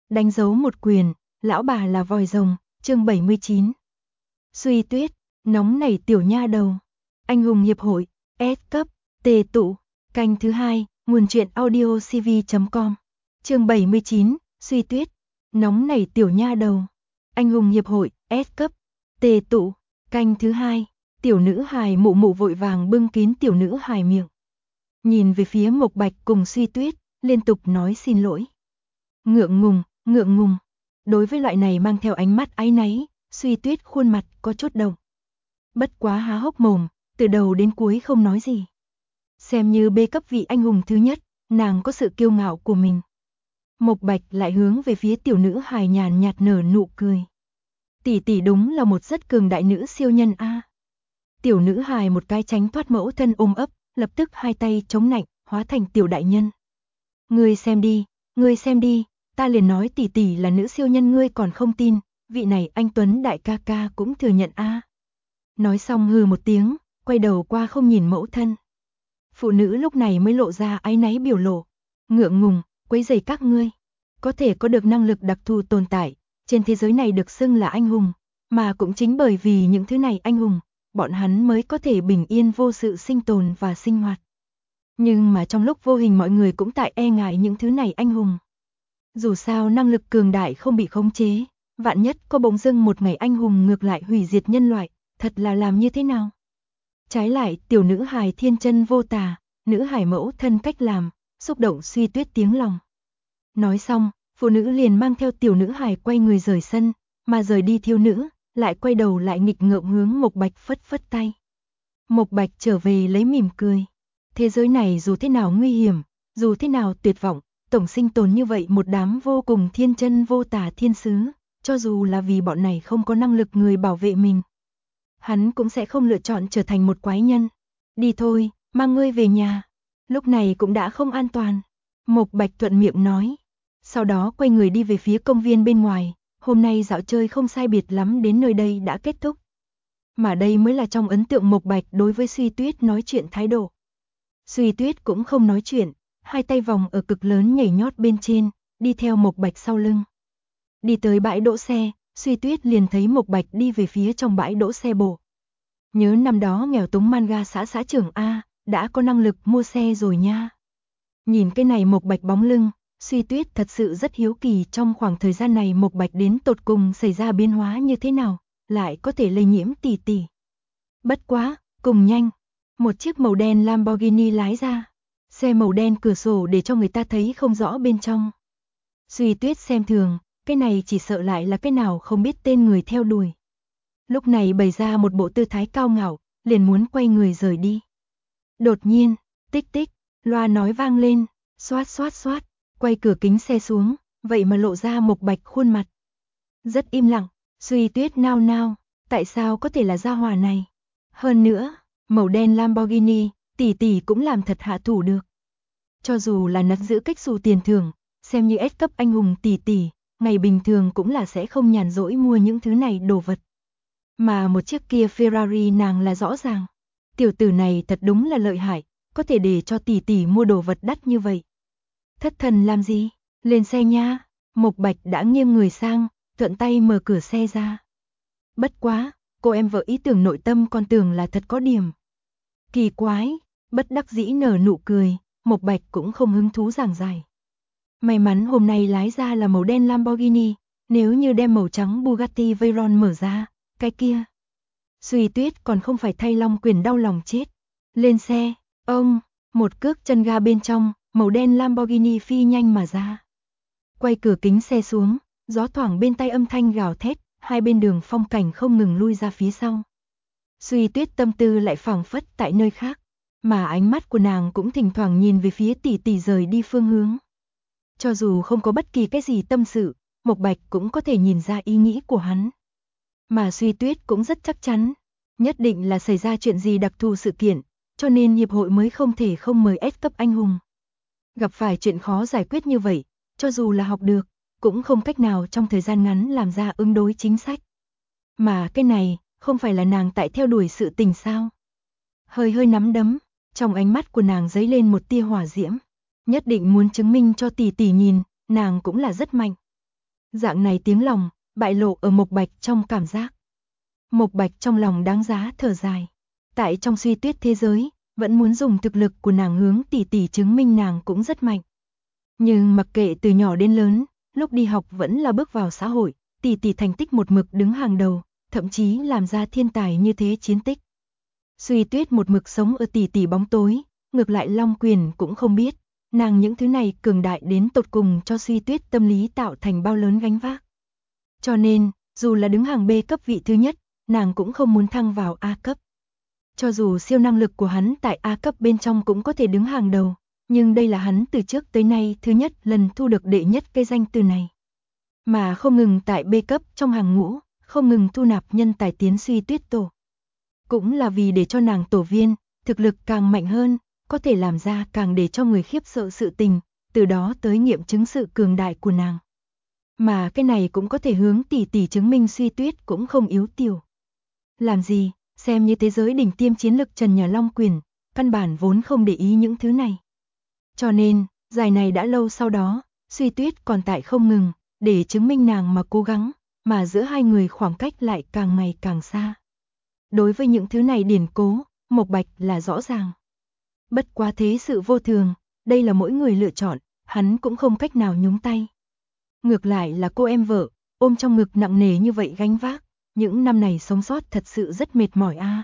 đánh dấu một quyền, lão bà là vòi rồng, chương 79. Suy Tuyết, nóng nảy tiểu nha đầu. Anh hùng hiệp hội, S cấp, tề tụ, canh thứ 2, nguồn truyện audio cv.com. Chương 79, Suy Tuyết, nóng nảy tiểu nha đầu. Anh hùng hiệp hội, S cấp, tề tụ, canh thứ 2, tiểu nữ hài mụ mụ vội vàng bưng kín tiểu nữ hài miệng. Nhìn về phía Mộc Bạch cùng Suy Tuyết, liên tục nói xin lỗi. Ngượng ngùng. Đối với loại này mang theo ánh mắt áy náy, Suy Tuyết khuôn mặt có chút động. Bất quá há hốc mồm, từ đầu đến cuối không nói gì. Xem như bê cấp vị anh hùng thứ nhất, nàng có sự kiêu ngạo của mình. Mộc Bạch lại hướng về phía tiểu nữ hài nhàn nhạt nở nụ cười. Tỷ tỷ đúng là một rất cường đại nữ siêu nhân a. Tiểu nữ hài một cái tránh thoát mẫu thân ôm ấp, lập tức hai tay chống nạnh, hóa thành tiểu đại nhân. Ngươi xem đi, ta liền nói tỷ tỷ là nữ siêu nhân ngươi còn không tin, vị này anh Tuấn đại ca ca cũng thừa nhận a. Nói xong hừ một tiếng, quay đầu qua không nhìn mẫu thân. Phụ nữ lúc này mới lộ ra áy náy biểu lộ. Ngượng ngùng, quấy rầy các ngươi. Có thể có được năng lực đặc thù tồn tại, trên thế giới này được xưng là anh hùng, mà cũng chính bởi vì những thứ này anh hùng, bọn hắn mới có thể bình yên vô sự sinh tồn và sinh hoạt. Nhưng mà trong lúc vô hình mọi người cũng tại e ngại những thứ này anh hùng. Dù sao năng lực cường đại không bị khống chế, vạn nhất có bỗng dưng một ngày anh hùng ngược lại hủy diệt nhân loại, thật là làm như thế nào? Trái lại tiểu nữ hài thiên chân vô tà, nữ hài mẫu thân cách làm, xúc động Suy Tuyết tiếng lòng. Nói xong, phụ nữ liền mang theo tiểu nữ hài quay người rời sân, mà rời đi thiếu nữ, lại quay đầu lại nghịch ngợm hướng Mộc Bạch phất phất tay. Mộc Bạch trở về lấy mỉm cười. Thế giới này dù thế nào nguy hiểm, dù thế nào tuyệt vọng, tổng sinh tồn như vậy một đám vô cùng thiên chân vô tà thiên sứ, cho dù là vì bọn này không có năng lực người bảo vệ mình. Hắn cũng sẽ không lựa chọn trở thành một quái nhân. Đi thôi, mang ngươi về nhà. Lúc này cũng đã không an toàn. Mộc Bạch thuận miệng nói. Sau đó quay người đi về phía công viên bên ngoài. Hôm nay dạo chơi không sai biệt lắm đến nơi đây đã kết thúc. Mà đây mới là trong ấn tượng Mộc Bạch đối với Suy Tuyết nói chuyện thái độ. Suy Tuyết cũng không nói chuyện, hai tay vòng ở cực lớn nhảy nhót bên trên, đi theo Mộc Bạch sau lưng. Đi tới bãi đỗ xe, Suy Tuyết liền thấy Mộc Bạch đi về phía trong bãi đỗ xe bộ. Nhớ năm đó nghèo túng manga xã trưởng A, đã có năng lực mua xe rồi nha. Nhìn cái này Mộc Bạch bóng lưng, Suy Tuyết thật sự rất hiếu kỳ trong khoảng thời gian này Mộc Bạch đến tột cùng xảy ra biến hóa như thế nào, lại có thể lây nhiễm tỷ tỷ. Bất quá, cùng nhanh, một chiếc màu đen Lamborghini lái ra. Xe màu đen cửa sổ để cho người ta thấy không rõ bên trong. Suy Tuyết xem thường, cái này chỉ sợ lại là cái nào không biết tên người theo đuổi. Lúc này bày ra một bộ tư thái cao ngạo, liền muốn quay người rời đi. Đột nhiên, tích tích, loa nói vang lên, xoát, quay cửa kính xe xuống, vậy mà lộ ra Mộc Bạch khuôn mặt. Rất im lặng, Suy Tuyết nao nao, tại sao có thể là gia hỏa này? Hơn nữa, màu đen Lamborghini, tỷ tỷ cũng làm thật hạ thủ được. Cho dù là nắm giữ cách xù tiền thưởng, xem như S cấp anh hùng tỷ tỷ, ngày bình thường cũng là sẽ không nhàn rỗi mua những thứ này đồ vật. Mà một chiếc kia Ferrari nàng là rõ ràng. Tiểu tử này thật đúng là lợi hại, có thể để cho tỷ tỷ mua đồ vật đắt như vậy. Thất thần làm gì? Lên xe nha. Mộc Bạch đã nghiêng người sang, thuận tay mở cửa xe ra. Bất quá, cô em vợ ý tưởng nội tâm con tưởng là thật có điểm. Kỳ quái, bất đắc dĩ nở nụ cười, Mộc Bạch cũng không hứng thú giảng giải. May mắn hôm nay lái ra là màu đen Lamborghini, nếu như đem màu trắng Bugatti Veyron mở ra, cái kia. Suy Tuyết còn không phải thay Long Quyền đau lòng chết. Lên xe, ông, một cước chân ga bên trong, màu đen Lamborghini phi nhanh mà ra. Quay cửa kính xe xuống, gió thoảng bên tai âm thanh gào thét, hai bên đường phong cảnh không ngừng lui ra phía sau. Suy Tuyết tâm tư lại phảng phất tại nơi khác, mà ánh mắt của nàng cũng thỉnh thoảng nhìn về phía tỷ tỷ rời đi phương hướng. Cho dù không có bất kỳ cái gì tâm sự, Mộc Bạch cũng có thể nhìn ra ý nghĩ của hắn. Mà Suy Tuyết cũng rất chắc chắn, nhất định là xảy ra chuyện gì đặc thù sự kiện, cho nên hiệp hội mới không thể không mời S cấp anh hùng. Gặp phải chuyện khó giải quyết như vậy, cho dù là học được, cũng không cách nào trong thời gian ngắn làm ra ứng đối chính sách. Mà cái này, không phải là nàng tại theo đuổi sự tình sao? Hơi nắm đấm, trong ánh mắt của nàng dấy lên một tia hỏa diễm, nhất định muốn chứng minh cho tỷ tỷ nhìn, nàng cũng là rất mạnh. Dạng này tiếng lòng, bại lộ ở Mộc Bạch trong cảm giác. Mộc Bạch trong lòng đáng giá thở dài. Tại trong Suy Tuyết thế giới, vẫn muốn dùng thực lực của nàng hướng tỷ tỷ chứng minh nàng cũng rất mạnh. Nhưng mặc kệ từ nhỏ đến lớn, lúc đi học vẫn là bước vào xã hội, tỷ tỷ thành tích một mực đứng hàng đầu, thậm chí làm ra thiên tài như thế chiến tích. Suy Tuyết một mực sống ở tỷ tỷ bóng tối, ngược lại Long Quyền cũng không biết, nàng những thứ này cường đại đến tột cùng cho Suy Tuyết tâm lý tạo thành bao lớn gánh vác. Cho nên, dù là đứng hàng B cấp vị thứ nhất, nàng cũng không muốn thăng vào A cấp. Cho dù siêu năng lực của hắn tại A cấp bên trong cũng có thể đứng hàng đầu, nhưng đây là hắn từ trước tới nay thứ nhất lần thu được đệ nhất cái danh từ này. Mà không ngừng tại B cấp trong hàng ngũ, không ngừng thu nạp nhân tài tiến Suy Tuyết tổ. Cũng là vì để cho nàng tổ viên, thực lực càng mạnh hơn, có thể làm ra càng để cho người khiếp sợ sự tình, từ đó tới nghiệm chứng sự cường đại của nàng. Mà cái này cũng có thể hướng tỷ tỷ chứng minh Suy Tuyết cũng không yếu tiểu. Làm gì, xem như thế giới đỉnh tiêm chiến lực Trần nhà Long Quyền, căn bản vốn không để ý những thứ này. Cho nên, giải này đã lâu sau đó, Suy Tuyết còn tại không ngừng, để chứng minh nàng mà cố gắng, mà giữa hai người khoảng cách lại càng ngày càng xa. Đối với những thứ này điển cố, Mộc Bạch là rõ ràng. Bất quá thế sự vô thường, đây là mỗi người lựa chọn, hắn cũng không cách nào nhúng tay. Ngược lại là cô em vợ, ôm trong ngực nặng nề như vậy gánh vác, những năm này sống sót thật sự rất mệt mỏi a.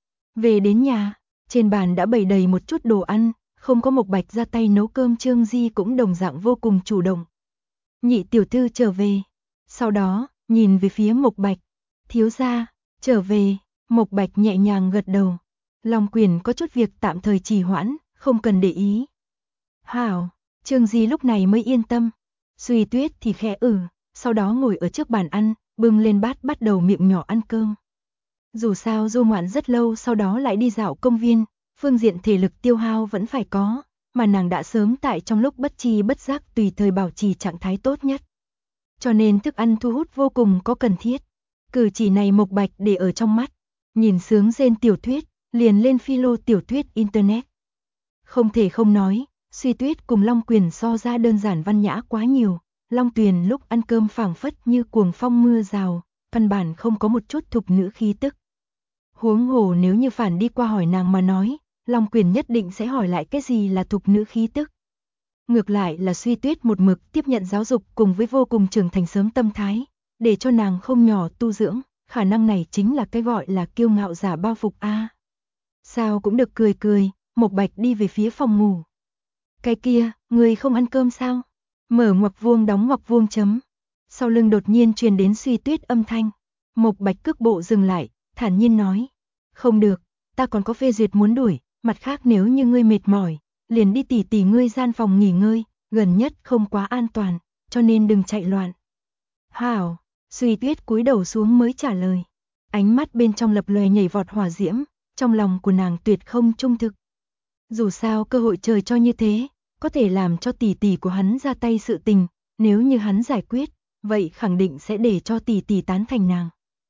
Về đến nhà, trên bàn đã bày đầy một chút đồ ăn, không có Mộc Bạch ra tay nấu cơm, Trương Di cũng đồng dạng vô cùng chủ động. Nhị tiểu thư trở về. Sau đó, nhìn về phía Mộc Bạch, thiếu gia, trở về. Mộc Bạch nhẹ nhàng gật đầu. Long Quyền có chút việc tạm thời trì hoãn, không cần để ý. Hảo, Trương Di lúc này mới yên tâm. Suy Tuyết thì khẽ sau đó ngồi ở trước bàn ăn, bưng lên bát bắt đầu miệng nhỏ ăn cơm. Dù sao du ngoạn rất lâu sau đó lại đi dạo công viên, phương diện thể lực tiêu hao vẫn phải có, mà nàng đã sớm tại trong lúc bất tri bất giác tùy thời bảo trì trạng thái tốt nhất. Cho nên thức ăn thu hút vô cùng có cần thiết. Cử chỉ này Mộc Bạch để ở trong mắt, nhìn sướng rên tiểu thuyết, liền lên philo tiểu thuyết internet. Không thể không nói, Suy Tuyết cùng Long Quyền so ra đơn giản văn nhã quá nhiều. Long Tuyền lúc ăn cơm phảng phất như cuồng phong mưa rào, căn bản không có một chút thục nữ khí tức. Huống hồ nếu như phản đi qua hỏi nàng mà nói, Long Quyền nhất định sẽ hỏi lại cái gì là thục nữ khí tức. Ngược lại là Suy Tuyết một mực tiếp nhận giáo dục cùng với vô cùng trưởng thành sớm tâm thái, để cho nàng không nhỏ tu dưỡng, khả năng này chính là cái gọi là kiêu ngạo giả bao phục a. Sao cũng được cười cười, Mộc Bạch đi về phía phòng ngủ. Cái kia, người không ăn cơm sao? Mở ngoặc vuông đóng ngoặc vuông chấm. Sau lưng đột nhiên truyền đến Suy Tuyết âm thanh. Mộc Bạch cước bộ dừng lại, thản nhiên nói. Không được, ta còn có phê duyệt muốn đuổi, mặt khác nếu như ngươi mệt mỏi, liền đi tỉ ngươi gian phòng nghỉ ngơi, gần nhất không quá an toàn, cho nên đừng chạy loạn. Hảo, Suy Tuyết cúi đầu xuống mới trả lời. Ánh mắt bên trong lập lòe nhảy vọt hỏa diễm, trong lòng của nàng tuyệt không trung thực. Dù sao cơ hội trời cho như thế, có thể làm cho tỷ tỷ của hắn ra tay sự tình, nếu như hắn giải quyết, vậy khẳng định sẽ để cho tỷ tỷ tán thành nàng.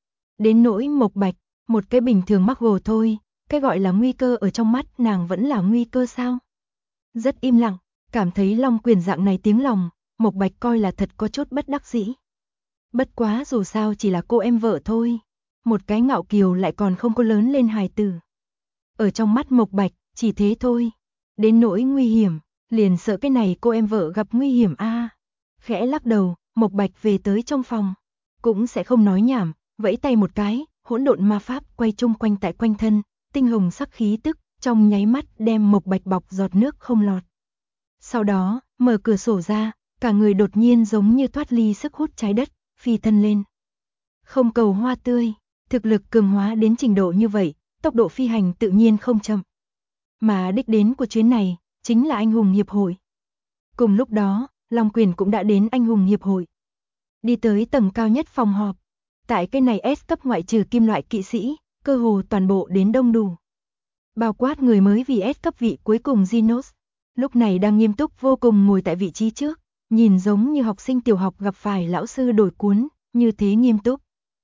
Đến nỗi Mộc Bạch, một cái bình thường mắc gồ thôi, cái gọi là nguy cơ ở trong mắt nàng vẫn là nguy cơ sao? Rất im lặng, cảm thấy Long Quyền dạng này tiếng lòng, Mộc Bạch coi là thật có chút bất đắc dĩ. Bất quá dù sao chỉ là cô em vợ thôi, một cái ngạo kiều lại còn không có lớn lên hài tử. Ở trong mắt Mộc Bạch, chỉ thế thôi. Đến nỗi nguy hiểm, liền sợ cái này cô em vợ gặp nguy hiểm a. Khẽ lắc đầu, Mộc Bạch về tới trong phòng, cũng sẽ không nói nhảm, vẫy tay một cái, hỗn độn ma pháp quay chung quanh tại quanh thân, tinh hồng sắc khí tức, trong nháy mắt đem Mộc Bạch bọc giọt nước không lọt. Sau đó, mở cửa sổ ra, cả người đột nhiên giống như thoát ly sức hút trái đất, phi thân lên. Không cầu hoa tươi, thực lực cường hóa đến trình độ như vậy, tốc độ phi hành tự nhiên không chậm. Mà đích đến của chuyến này, chính là Anh hùng hiệp hội. Cùng lúc đó, Long Quyền cũng đã đến Anh hùng hiệp hội. Đi tới tầng cao nhất phòng họp. Tại cái này S cấp ngoại trừ kim loại kỵ sĩ, cơ hồ toàn bộ đến đông đủ. Bao quát người mới vì S cấp vị cuối cùng Genos, lúc này đang nghiêm túc vô cùng ngồi tại vị trí trước, nhìn giống như học sinh tiểu học gặp phải lão sư đổi cuốn, như thế nghiêm túc.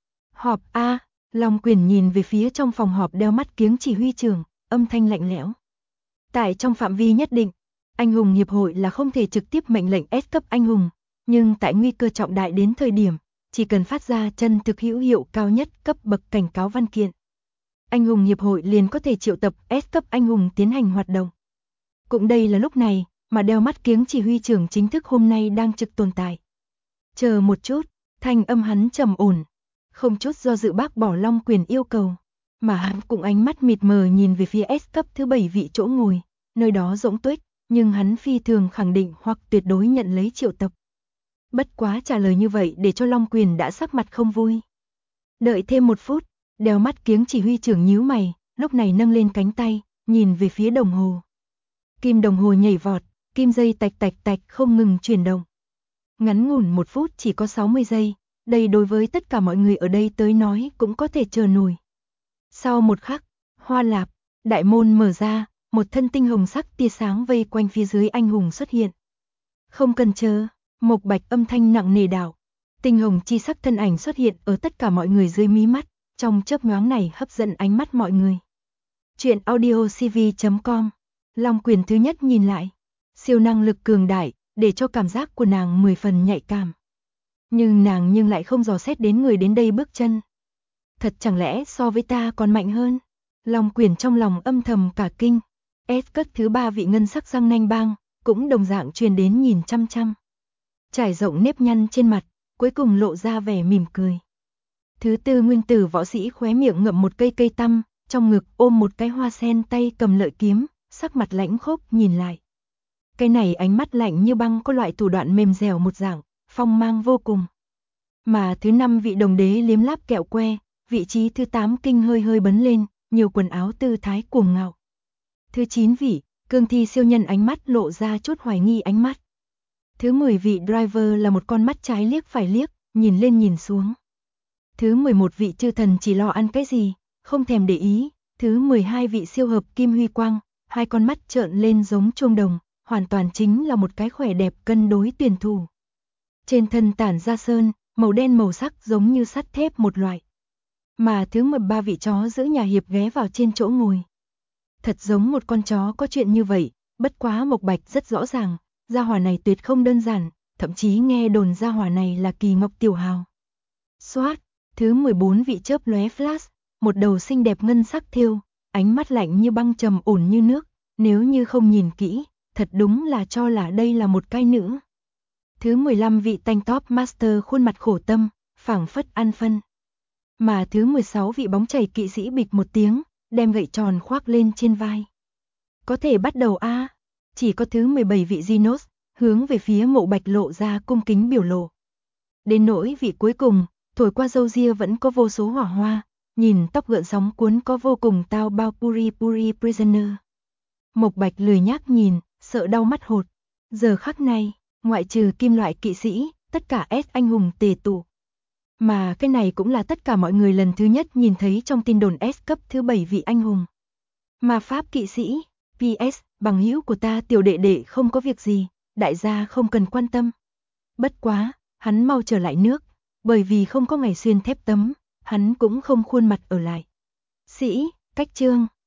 Họp A, Long Quyền nhìn về phía trong phòng họp đeo mắt kiếng chỉ huy trưởng, âm thanh lạnh lẽo. Tại trong phạm vi nhất định, anh hùng hiệp hội là không thể trực tiếp mệnh lệnh S cấp anh hùng, Nhưng tại nguy cơ trọng đại đến thời điểm, chỉ cần phát ra chân thực hữu hiệu cao nhất cấp bậc cảnh cáo văn kiện, anh hùng hiệp hội liền có thể triệu tập S cấp anh hùng tiến hành hoạt động. Cũng đây là lúc này mà đeo mắt kiếng chỉ huy trưởng chính thức hôm nay đang trực tồn tại. Chờ một chút, thanh âm hắn trầm ổn, không chút do dự bác bỏ Long Quyền yêu cầu, mà hắn cũng ánh mắt mịt mờ nhìn về phía S cấp thứ 7 vị chỗ ngồi, nơi đó rỗng tuếch, nhưng hắn phi thường khẳng định hoặc tuyệt đối nhận lấy triệu tập. Bất quá trả lời như vậy để cho Long Quyền đã sắc mặt không vui. Đợi thêm một phút, đeo mắt kiếng chỉ huy trưởng nhíu mày, lúc này nâng lên cánh tay, nhìn về phía đồng hồ. Kim đồng hồ nhảy vọt, kim dây tạch tạch tạch không ngừng chuyển động. Ngắn ngủn 1 phút chỉ có 60 giây, đây đối với tất cả mọi người ở đây tới nói cũng có thể chờ nổi. Sau một khắc, hoa lạp, đại môn mở ra, một thân tinh hồng sắc tia sáng vây quanh phía dưới anh hùng xuất hiện. Không cần chờ, Mộc Bạch âm thanh nặng nề đạo. Tinh hồng chi sắc thân ảnh xuất hiện ở tất cả mọi người dưới mí mắt, trong chớp nhoáng này hấp dẫn ánh mắt mọi người. Chuyện audiocv.com. Long Quyền thứ nhất nhìn lại, siêu năng lực cường đại, để cho cảm giác của nàng 10 phần nhạy cảm. Nhưng nàng lại không dò xét đến người đến đây bước chân. Thật chẳng lẽ so với ta còn mạnh hơn? Long Quyền trong lòng âm thầm cả kinh. S cấp thứ 3 vị ngân sắc răng nanh bang, cũng đồng dạng truyền đến nhìn chăm chăm. Trải rộng nếp nhăn trên mặt, cuối cùng lộ ra vẻ mỉm cười. Thứ 4 nguyên tử võ sĩ khóe miệng ngậm một cây cây tăm, trong ngực ôm một cái hoa sen, tay cầm lợi kiếm, sắc mặt lãnh khốc nhìn lại. Cái này ánh mắt lạnh như băng, có loại thủ đoạn mềm dẻo một dạng, phong mang vô cùng. Mà thứ 5 vị đồng đế liếm láp kẹo que, vị trí thứ 8 kinh hơi hơi bấn lên, nhiều quần áo tư thái cuồng ngạo. Thứ 9 vị, cương thi siêu nhân ánh mắt lộ ra chút hoài nghi ánh mắt. Thứ 10 vị driver là một con mắt trái liếc phải liếc, nhìn lên nhìn xuống. Thứ 11 vị chư thần chỉ lo ăn cái gì, không thèm để ý. Thứ 12 vị siêu hợp kim huy quang, hai con mắt trợn lên giống chuông đồng, hoàn toàn chính là một cái khỏe đẹp cân đối tuyển thủ. Trên thân tản ra sơn, màu đen màu sắc giống như sắt thép một loại. Mà thứ 13 vị chó giữ nhà hiệp ghé vào trên chỗ ngồi. Thật giống một con chó có chuyện như vậy, bất quá Mộc Bạch rất rõ ràng, gia hỏa này tuyệt không đơn giản, thậm chí nghe đồn gia hỏa này là Kỳ Ngọc Tiểu Hào. Xoát, thứ 14 vị chớp lóe flash, một đầu xinh đẹp ngân sắc thêu, ánh mắt lạnh như băng trầm ổn như nước, nếu như không nhìn kỹ, thật đúng là cho là đây là một cái nữ. Thứ 15 vị tank top master khuôn mặt khổ tâm, phảng phất ăn phân. Mà thứ 16 vị bóng chảy kỵ sĩ bịch một tiếng, đem gậy tròn khoác lên trên vai. Có thể bắt đầu a. Chỉ có thứ 17 vị Genos, hướng về phía Mộ Bạch lộ ra cung kính biểu lộ. Đến nỗi vị cuối cùng, thổi qua râu ria vẫn có vô số hỏa hoa, nhìn tóc gợn sóng cuốn có vô cùng tao bao puri puri prisoner. Mộc Bạch lười nhác nhìn, sợ đau mắt hột. Giờ khắc này, ngoại trừ kim loại kỵ sĩ, tất cả S anh hùng tề tụ. Mà cái này cũng là tất cả mọi người lần thứ nhất nhìn thấy trong tin đồn S cấp thứ 7 vị anh hùng. Ma pháp kỵ sĩ, PS, bằng hữu của ta tiểu đệ đệ không có việc gì, đại gia không cần quan tâm. Bất quá, hắn mau trở lại nước, bởi vì không có ngày xuyên thép tấm, hắn cũng không khuôn mặt ở lại. Sĩ, cách chương.